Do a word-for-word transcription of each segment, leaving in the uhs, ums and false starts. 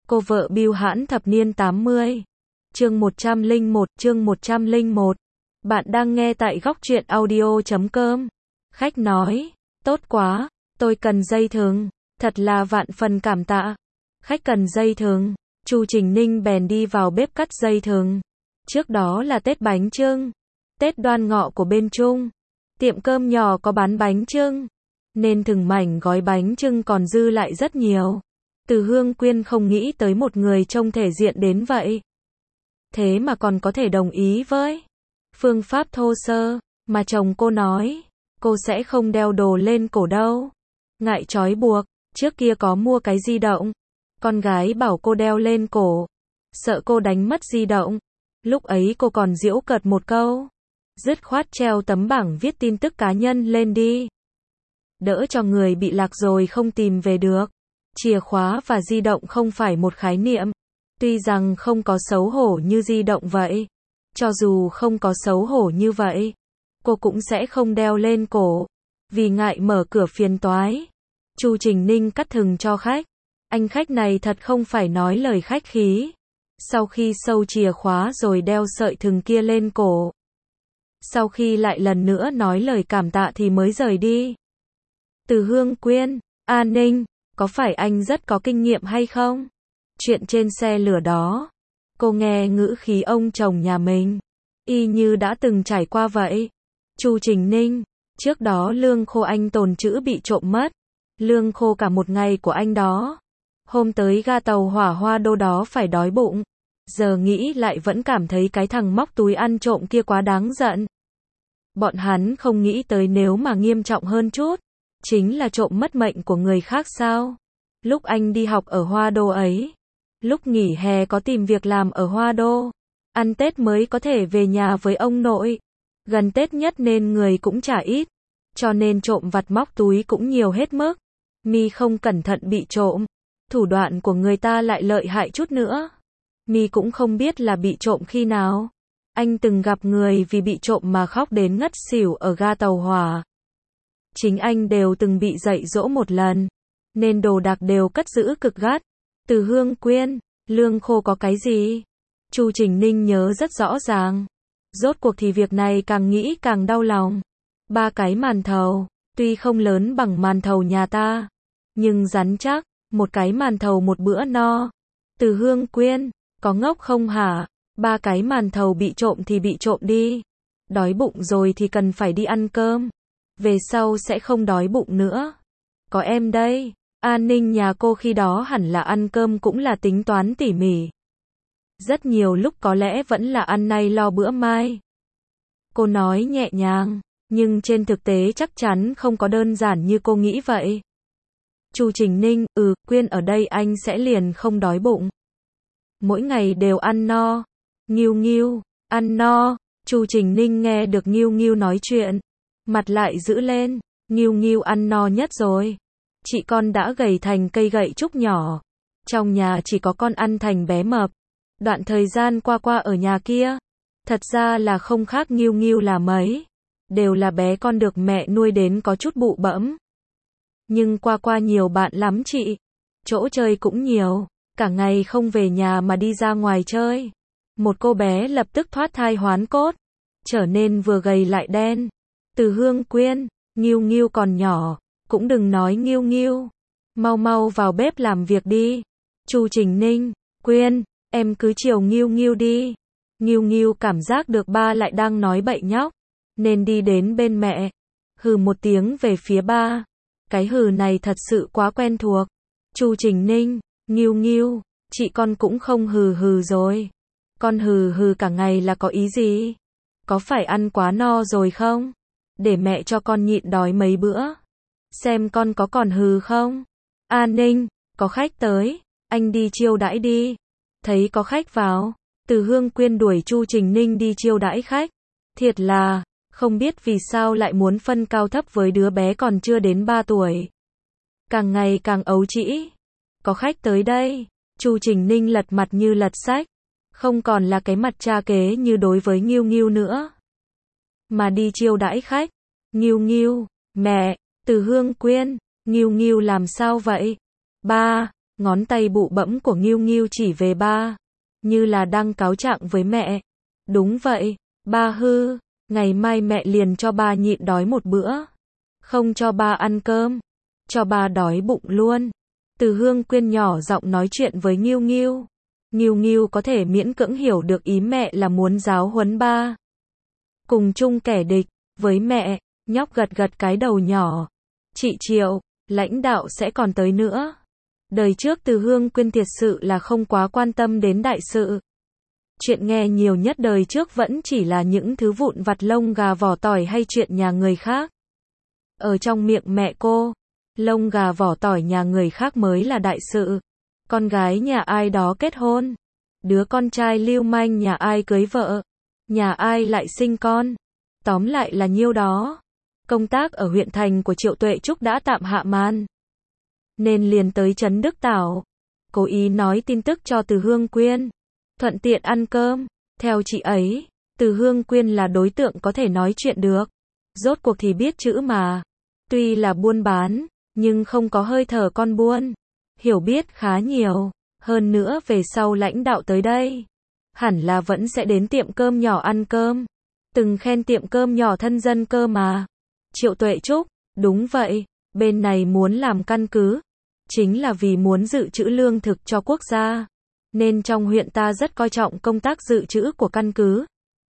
Cô vợ bưu hãn thập niên tám mươi. Chương một trăm lẻ một, chương một trăm lẻ một. Bạn đang nghe tại góc truyện audio chấm com. Khách nói, tốt quá, tôi cần dây thừng, thật là vạn phần cảm tạ. Khách cần dây thừng, Chu Trình Ninh bèn đi vào bếp cắt dây thừng. Trước đó là Tết bánh chưng, Tết Đoan Ngọ của bên Trung. Tiệm cơm nhỏ có bán bánh chưng, nên thừng mảnh gói bánh chưng còn dư lại rất nhiều. Từ Hương Quyên không nghĩ tới một người trông thể diện đến vậy. Thế mà còn có thể đồng ý với phương pháp thô sơ, mà chồng cô nói, cô sẽ không đeo đồ lên cổ đâu. Ngại trói buộc, trước kia có mua cái di động. Con gái bảo cô đeo lên cổ, sợ cô đánh mất di động. Lúc ấy cô còn giễu cợt một câu, dứt khoát treo tấm bảng viết tin tức cá nhân lên đi. Đỡ cho người bị lạc rồi không tìm về được. Chìa khóa và di động không phải một khái niệm. Tuy rằng không có xấu hổ như di động vậy. Cho dù không có xấu hổ như vậy, cô cũng sẽ không đeo lên cổ, vì ngại mở cửa phiền toái. Chu Trình Ninh cắt thừng cho khách. Anh khách này thật không phải nói lời khách khí. Sau khi sâu chìa khóa rồi đeo sợi thừng kia lên cổ. Sau khi lại lần nữa nói lời cảm tạ thì mới rời đi. Từ Hương Quyên, A Ninh, có phải anh rất có kinh nghiệm hay không? Chuyện trên xe lửa đó, cô nghe ngữ khí ông chồng nhà mình, y như đã từng trải qua vậy. Chu Trình Ninh, trước đó lương khô anh tồn trữ bị trộm mất. Lương khô cả một ngày của anh đó. Hôm tới ga tàu hỏa Hoa Đô đó phải đói bụng. Giờ nghĩ lại vẫn cảm thấy cái thằng móc túi ăn trộm kia quá đáng giận. Bọn hắn không nghĩ tới nếu mà nghiêm trọng hơn chút, chính là trộm mất mệnh của người khác sao? Lúc anh đi học ở Hoa Đô ấy, lúc nghỉ hè có tìm việc làm ở Hoa Đô, ăn Tết mới có thể về nhà với ông nội. Gần Tết nhất nên người cũng chả ít, cho nên trộm vặt móc túi cũng nhiều hết mức. Mi không cẩn thận bị trộm, thủ đoạn của người ta lại lợi hại chút nữa. Mi cũng không biết là bị trộm khi nào. Anh từng gặp người vì bị trộm mà khóc đến ngất xỉu ở ga tàu hỏa. Chính anh đều từng bị dạy dỗ một lần, nên đồ đạc đều cất giữ cực gắt. Từ Hương Quyên, lương khô có cái gì? Chu Trình Ninh nhớ rất rõ ràng. Rốt cuộc thì việc này càng nghĩ càng đau lòng. Ba cái màn thầu, tuy không lớn bằng màn thầu nhà ta, nhưng rắn chắc, một cái màn thầu một bữa no. Từ Hương Quyên, có ngốc không hả? Ba cái màn thầu bị trộm thì bị trộm đi. Đói bụng rồi thì cần phải đi ăn cơm. Về sau sẽ không đói bụng nữa. Có em đây. An ninh nhà cô khi đó hẳn là ăn cơm cũng là tính toán tỉ mỉ. Rất nhiều lúc có lẽ vẫn là ăn nay lo bữa mai. Cô nói nhẹ nhàng, nhưng trên thực tế chắc chắn không có đơn giản như cô nghĩ vậy. Chu Trình Ninh, ừ, Quyên ở đây anh sẽ liền không đói bụng. Mỗi ngày đều ăn no. Nghiêu nghiêu, ăn no. Chu Trình Ninh nghe được Nghiêu Nghiêu nói chuyện, mặt lại giữ lên. Nghiêu Nghiêu ăn no nhất rồi. Chị con đã gầy thành cây gậy trúc nhỏ. Trong nhà chỉ có con ăn thành bé mập. Đoạn thời gian qua qua ở nhà kia, thật ra là không khác Nghiêu Nghiêu là mấy. Đều là bé con được mẹ nuôi đến có chút bụ bẫm. Nhưng qua qua nhiều bạn lắm chị. Chỗ chơi cũng nhiều. Cả ngày không về nhà mà đi ra ngoài chơi. Một cô bé lập tức thoát thai hoán cốt, trở nên vừa gầy lại đen. Từ Hương Quyên, Nghiêu Nghiêu còn nhỏ, cũng đừng nói Nghiêu Nghiêu. Mau mau vào bếp làm việc đi. Chu Trình Ninh, Quyên, em cứ chiều Nghiêu Nghiêu đi. Nghiêu Nghiêu cảm giác được ba lại đang nói bậy nhóc, nên đi đến bên mẹ, hừ một tiếng về phía ba. Cái hừ này thật sự quá quen thuộc. Chu Trình Ninh, Nghiêu Nghiêu, chị con cũng không hừ hừ rồi. Con hừ hừ cả ngày là có ý gì? Có phải ăn quá no rồi không? Để mẹ cho con nhịn đói mấy bữa. Xem con có còn hừ không? An Ninh, có khách tới, anh đi chiêu đãi đi. Thấy có khách vào, Từ Hương Quyên đuổi Chu Trình Ninh đi chiêu đãi khách. Thiệt là, không biết vì sao lại muốn phân cao thấp với đứa bé còn chưa đến ba tuổi. Càng ngày càng ấu trĩ. Có khách tới đây. Chu Trình Ninh lật mặt như lật sách. Không còn là cái mặt cha kế như đối với Nghiêu Nghiêu nữa, mà đi chiêu đãi khách. Nghiêu Nghiêu, mẹ, Từ Hương Quyên, Nghiêu Nghiêu làm sao vậy? Ba, Ngón tay bụ bẫm của Ngưu Ngưu chỉ về ba, như là đang cáo trạng với mẹ. Đúng vậy, ba hư, ngày mai mẹ liền cho ba nhịn đói một bữa. Không cho ba ăn cơm, cho ba đói bụng luôn. Từ Hương Quyên nhỏ giọng nói chuyện với Ngưu Ngưu. Ngưu Ngưu có thể miễn cưỡng hiểu được ý mẹ là muốn giáo huấn ba. Cùng chung kẻ địch, với mẹ, nhóc gật gật cái đầu nhỏ. Chị Triệu, lãnh đạo sẽ còn tới nữa. Đời trước Từ Hương Quyên thiệt sự là không quá quan tâm đến đại sự. Chuyện nghe nhiều nhất đời trước vẫn chỉ là những thứ vụn vặt lông gà vỏ tỏi hay chuyện nhà người khác. Ở trong miệng mẹ cô, lông gà vỏ tỏi nhà người khác mới là đại sự. Con gái nhà ai đó kết hôn, đứa con trai lưu manh nhà ai cưới vợ, nhà ai lại sinh con. Tóm lại là nhiêu đó. Công tác ở huyện thành của Triệu Tuệ Trúc đã tạm hạ màn, nên liền tới trấn Đức Tảo, cố ý nói tin tức cho Từ Hương Quyên, thuận tiện ăn cơm. Theo chị ấy, Từ Hương Quyên là đối tượng có thể nói chuyện được. Rốt cuộc thì biết chữ mà. Tuy là buôn bán, nhưng không có hơi thở con buôn. Hiểu biết khá nhiều. Hơn nữa về sau lãnh đạo tới đây, hẳn là vẫn sẽ đến tiệm cơm nhỏ ăn cơm. Từng khen tiệm cơm nhỏ thân dân cơ mà. Triệu Tuệ Trúc, đúng vậy, bên này muốn làm căn cứ, chính là vì muốn dự trữ lương thực cho quốc gia. Nên trong huyện ta rất coi trọng công tác dự trữ của căn cứ.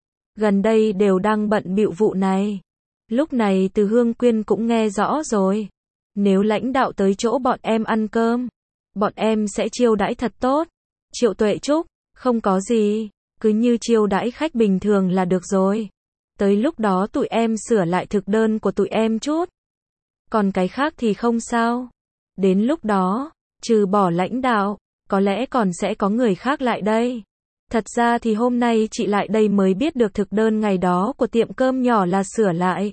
Gần đây đều đang bận bịu vụ này. Lúc này Từ Hương Quyên cũng nghe rõ rồi. Nếu lãnh đạo tới chỗ bọn em ăn cơm, bọn em sẽ chiêu đãi thật tốt. Triệu Tuệ Trúc, không có gì, cứ như chiêu đãi khách bình thường là được rồi. Tới lúc đó tụi em sửa lại thực đơn của tụi em chút. Còn cái khác thì không sao. Đến lúc đó, trừ bỏ lãnh đạo, có lẽ còn sẽ có người khác lại đây. Thật ra thì hôm nay chị lại đây mới biết được thực đơn ngày đó của tiệm cơm nhỏ là sửa lại.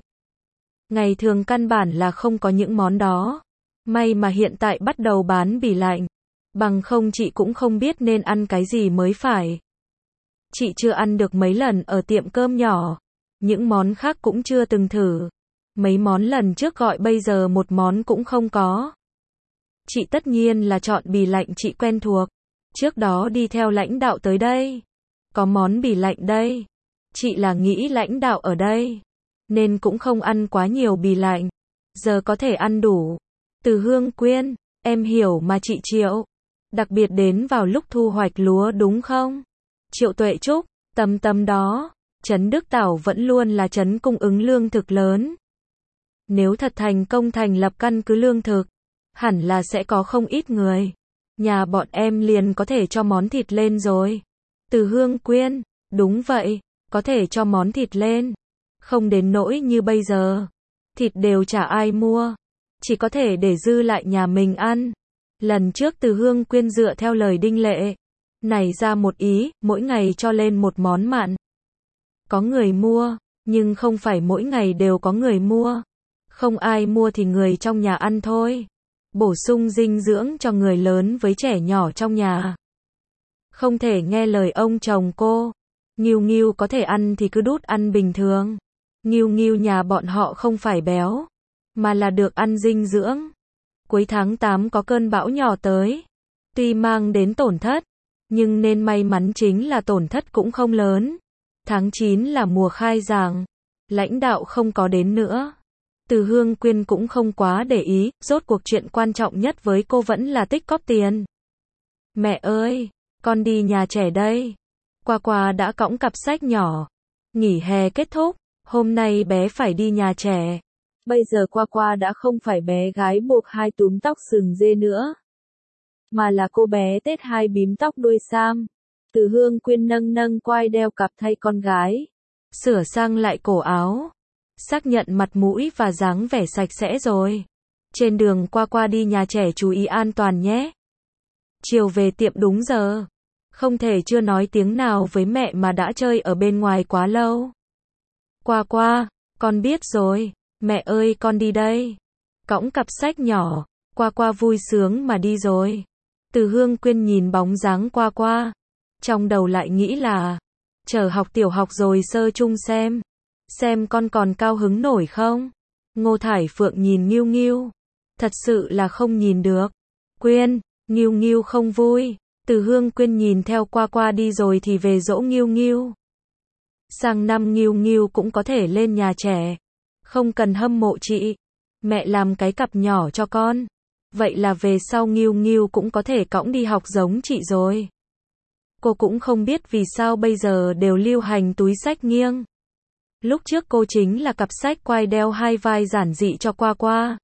Ngày thường căn bản là không có những món đó. May mà hiện tại bắt đầu bán bỉ lạnh. Bằng không chị cũng không biết nên ăn cái gì mới phải. Chị chưa ăn được mấy lần ở tiệm cơm nhỏ. Những món khác cũng chưa từng thử. Mấy món lần trước gọi bây giờ một món cũng không có. Chị tất nhiên là chọn bỉ lạnh chị quen thuộc. Trước đó đi theo lãnh đạo tới đây. Có món bỉ lạnh đây. Chị là nghĩ lãnh đạo ở đây, nên cũng không ăn quá nhiều bỉ lạnh. Giờ có thể ăn đủ. Từ Hương Quyên, em hiểu mà chị Triệu. Đặc biệt đến vào lúc thu hoạch lúa đúng không? Triệu Tuệ Trúc, tầm tầm đó. Trấn Đức Tảo vẫn luôn là trấn cung ứng lương thực lớn. Nếu thật thành công thành lập căn cứ lương thực, hẳn là sẽ có không ít người. Nhà bọn em liền có thể cho món thịt lên rồi. Từ Hương Quyên, đúng vậy, có thể cho món thịt lên. Không đến nỗi như bây giờ. Thịt đều chả ai mua. Chỉ có thể để dư lại nhà mình ăn. Lần trước Từ Hương Quyên dựa theo lời Đinh Lệ nảy ra một ý, mỗi ngày cho lên một món mặn. Có người mua, nhưng không phải mỗi ngày đều có người mua. Không ai mua thì người trong nhà ăn thôi. Bổ sung dinh dưỡng cho người lớn với trẻ nhỏ trong nhà. Không thể nghe lời ông chồng cô. Ngưu Ngưu có thể ăn thì cứ đút ăn bình thường. Ngưu Ngưu nhà bọn họ không phải béo, mà là được ăn dinh dưỡng. Cuối tháng tám có cơn bão nhỏ tới. Tuy mang đến tổn thất, nhưng nên may mắn chính là tổn thất cũng không lớn. Tháng chín là mùa khai giảng. Lãnh đạo không có đến nữa. Từ Hương Quyên cũng không quá để ý, rốt cuộc chuyện quan trọng nhất với cô vẫn là tích cóp tiền. Mẹ ơi, con đi nhà trẻ đây. Qua qua đã cõng cặp sách nhỏ. Nghỉ hè kết thúc, hôm nay bé phải đi nhà trẻ. Bây giờ qua qua đã không phải bé gái buộc hai túm tóc sừng dê nữa, mà là cô bé tết hai bím tóc đuôi sam. Từ Hương Quyên nâng nâng quai đeo cặp thay con gái. Sửa sang lại cổ áo. Xác nhận mặt mũi và dáng vẻ sạch sẽ rồi. Trên đường qua qua đi nhà trẻ chú ý an toàn nhé. Chiều về tiệm đúng giờ. Không thể chưa nói tiếng nào với mẹ mà đã chơi ở bên ngoài quá lâu. Qua qua, con biết rồi. Mẹ ơi con đi đây. Cõng cặp sách nhỏ. Qua qua vui sướng mà đi rồi. Từ Hương Quyên nhìn bóng dáng qua qua. Trong đầu lại nghĩ là chờ học tiểu học rồi sơ chung xem. Xem con còn cao hứng nổi không? Ngô Thải Phượng nhìn Ngưu Ngưu. Thật sự là không nhìn được. Quyên, Nghiêu Nghiêu không vui. Từ Hương Quyên nhìn theo Qua Qua đi rồi thì về dỗ Nghiêu Nghiêu. Sang năm Nghiêu Nghiêu cũng có thể lên nhà trẻ. Không cần hâm mộ chị. Mẹ làm cái cặp nhỏ cho con. Vậy là về sau Nghiêu Nghiêu cũng có thể cõng đi học giống chị rồi. Cô cũng không biết vì sao bây giờ đều lưu hành túi xách nghiêng. Lúc trước cô chính là cặp sách quai đeo hai vai giản dị cho Qua Qua.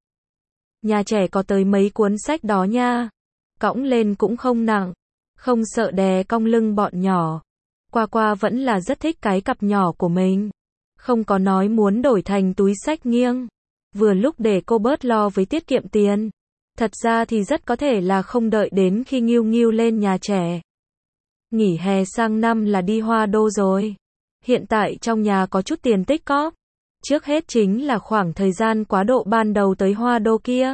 Nhà trẻ có tới mấy cuốn sách đó nha. Cõng lên cũng không nặng. Không sợ đè cong lưng bọn nhỏ. Qua Qua vẫn là rất thích cái cặp nhỏ của mình. Không có nói muốn đổi thành túi xách nghiêng. Vừa lúc để cô bớt lo với tiết kiệm tiền. Thật ra thì rất có thể là không đợi đến khi Nghiêu Nghiêu lên nhà trẻ. Nghỉ hè sang năm là đi Hoa Đô rồi. Hiện tại trong nhà có chút tiền tích cóp. Trước hết chính là khoảng thời gian quá độ ban đầu tới Hoa Đô kia.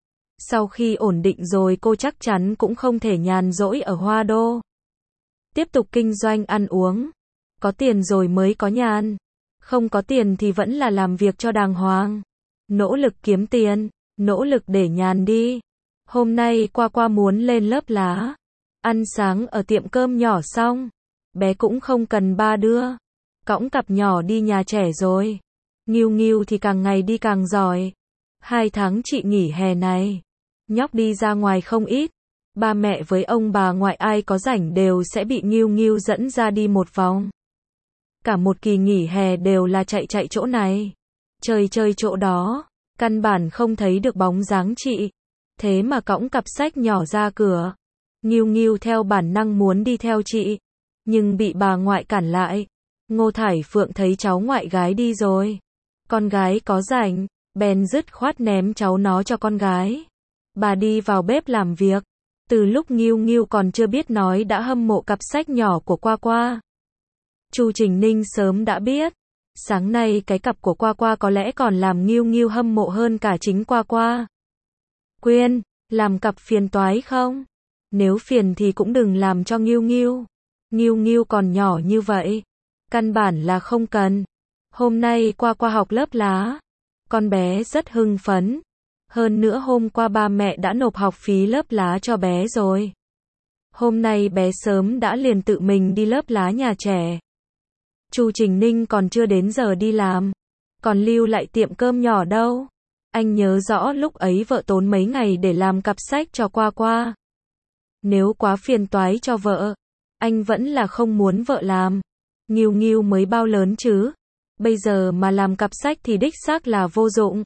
Sau khi ổn định rồi cô chắc chắn cũng không thể nhàn rỗi ở Hoa Đô. Tiếp tục kinh doanh ăn uống. Có tiền rồi mới có nhàn. Không có tiền thì vẫn là làm việc cho đàng hoàng. Nỗ lực kiếm tiền. Nỗ lực để nhàn đi. Hôm nay Qua Qua muốn lên lớp lá. Ăn sáng ở tiệm cơm nhỏ xong. Bé cũng không cần ba đưa. Cõng cặp nhỏ đi nhà trẻ rồi. Nghiêu Nghiêu thì càng ngày đi càng giỏi. Hai tháng chị nghỉ hè này. Nhóc đi ra ngoài không ít. Ba mẹ với ông bà ngoại ai có rảnh đều sẽ bị Nghiêu Nghiêu dẫn ra đi một vòng. Cả một kỳ nghỉ hè đều là chạy chạy chỗ này. Chơi chơi chỗ đó. Căn bản không thấy được bóng dáng chị. Thế mà cõng cặp sách nhỏ ra cửa. Nghiêu Nghiêu theo bản năng muốn đi theo chị. Nhưng bị bà ngoại cản lại. Ngô Thải Phượng thấy cháu ngoại gái đi rồi. Con gái có rảnh. Bèn dứt khoát ném cháu nó cho con gái. Bà đi vào bếp làm việc. Từ lúc Nghiêu Nghiêu còn chưa biết nói đã hâm mộ cặp sách nhỏ của Qua Qua. Chu Trình Ninh sớm đã biết. Sáng nay cái cặp của Qua Qua có lẽ còn làm Nghiêu Nghiêu hâm mộ hơn cả chính Qua Qua. Quyên, làm cặp phiền toái không? Nếu phiền thì cũng đừng làm cho Nghiêu Nghiêu. Nghiêu Nghiêu còn nhỏ như vậy. Căn bản là không cần. Hôm nay Qua Qua học lớp lá. Con bé rất hưng phấn. Hơn nữa hôm qua ba mẹ đã nộp học phí lớp lá cho bé rồi. Hôm nay bé sớm đã liền tự mình đi lớp lá nhà trẻ. Chu Trình Ninh còn chưa đến giờ đi làm. Còn lưu lại tiệm cơm nhỏ đâu. Anh nhớ rõ lúc ấy vợ tốn mấy ngày để làm cặp sách cho Qua Qua. Nếu quá phiền toái cho vợ, anh vẫn là không muốn vợ làm. Nghiêu Nghiêu mới bao lớn chứ. Bây giờ mà làm cặp sách thì đích xác là vô dụng.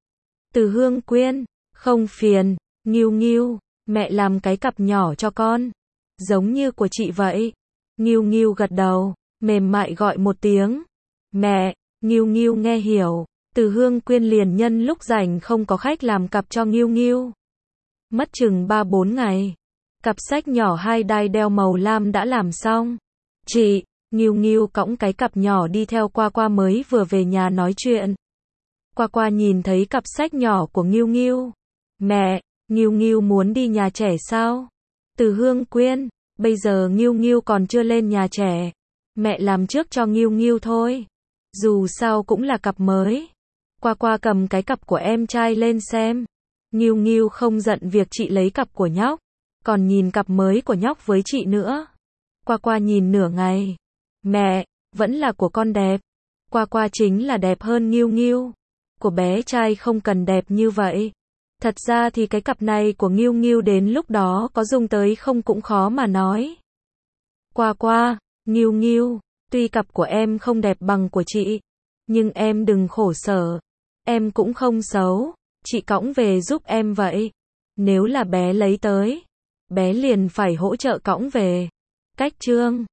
Từ Hương Quyên, không phiền. Nghiêu Nghiêu, mẹ làm cái cặp nhỏ cho con. Giống như của chị vậy. Nghiêu Nghiêu gật đầu, mềm mại gọi một tiếng. Mẹ. Nghiêu Nghiêu nghe hiểu. Từ Hương Quyên liền nhân lúc rảnh không có khách làm cặp cho Nghiêu Nghiêu. Mất chừng ba bốn ngày. Cặp sách nhỏ hai đai đeo màu lam đã làm xong. Chị. Nghiêu Nghiêu cõng cái cặp nhỏ đi theo Qua Qua mới vừa về nhà nói chuyện. Qua Qua nhìn thấy cặp sách nhỏ của Nghiêu Nghiêu. Mẹ, Nghiêu Nghiêu muốn đi nhà trẻ sao? Từ Hương Quyên, bây giờ Nghiêu Nghiêu còn chưa lên nhà trẻ. Mẹ làm trước cho Nghiêu Nghiêu thôi. Dù sao cũng là cặp mới. Qua Qua cầm cái cặp của em trai lên xem. Nghiêu Nghiêu không giận việc chị lấy cặp của nhóc. Còn nhìn cặp mới của nhóc với chị nữa. Qua Qua nhìn nửa ngày. Mẹ, vẫn là của con đẹp. Qua Qua chính là đẹp hơn Nghiêu Nghiêu. Của bé trai không cần đẹp như vậy. Thật ra thì cái cặp này của Nghiêu Nghiêu đến lúc đó có dùng tới không cũng khó mà nói. Qua Qua, Nghiêu Nghiêu, tuy cặp của em không đẹp bằng của chị, nhưng em đừng khổ sở. Em cũng không xấu, chị cõng về giúp em vậy. Nếu là bé lấy tới, bé liền phải hỗ trợ cõng về. Cách chương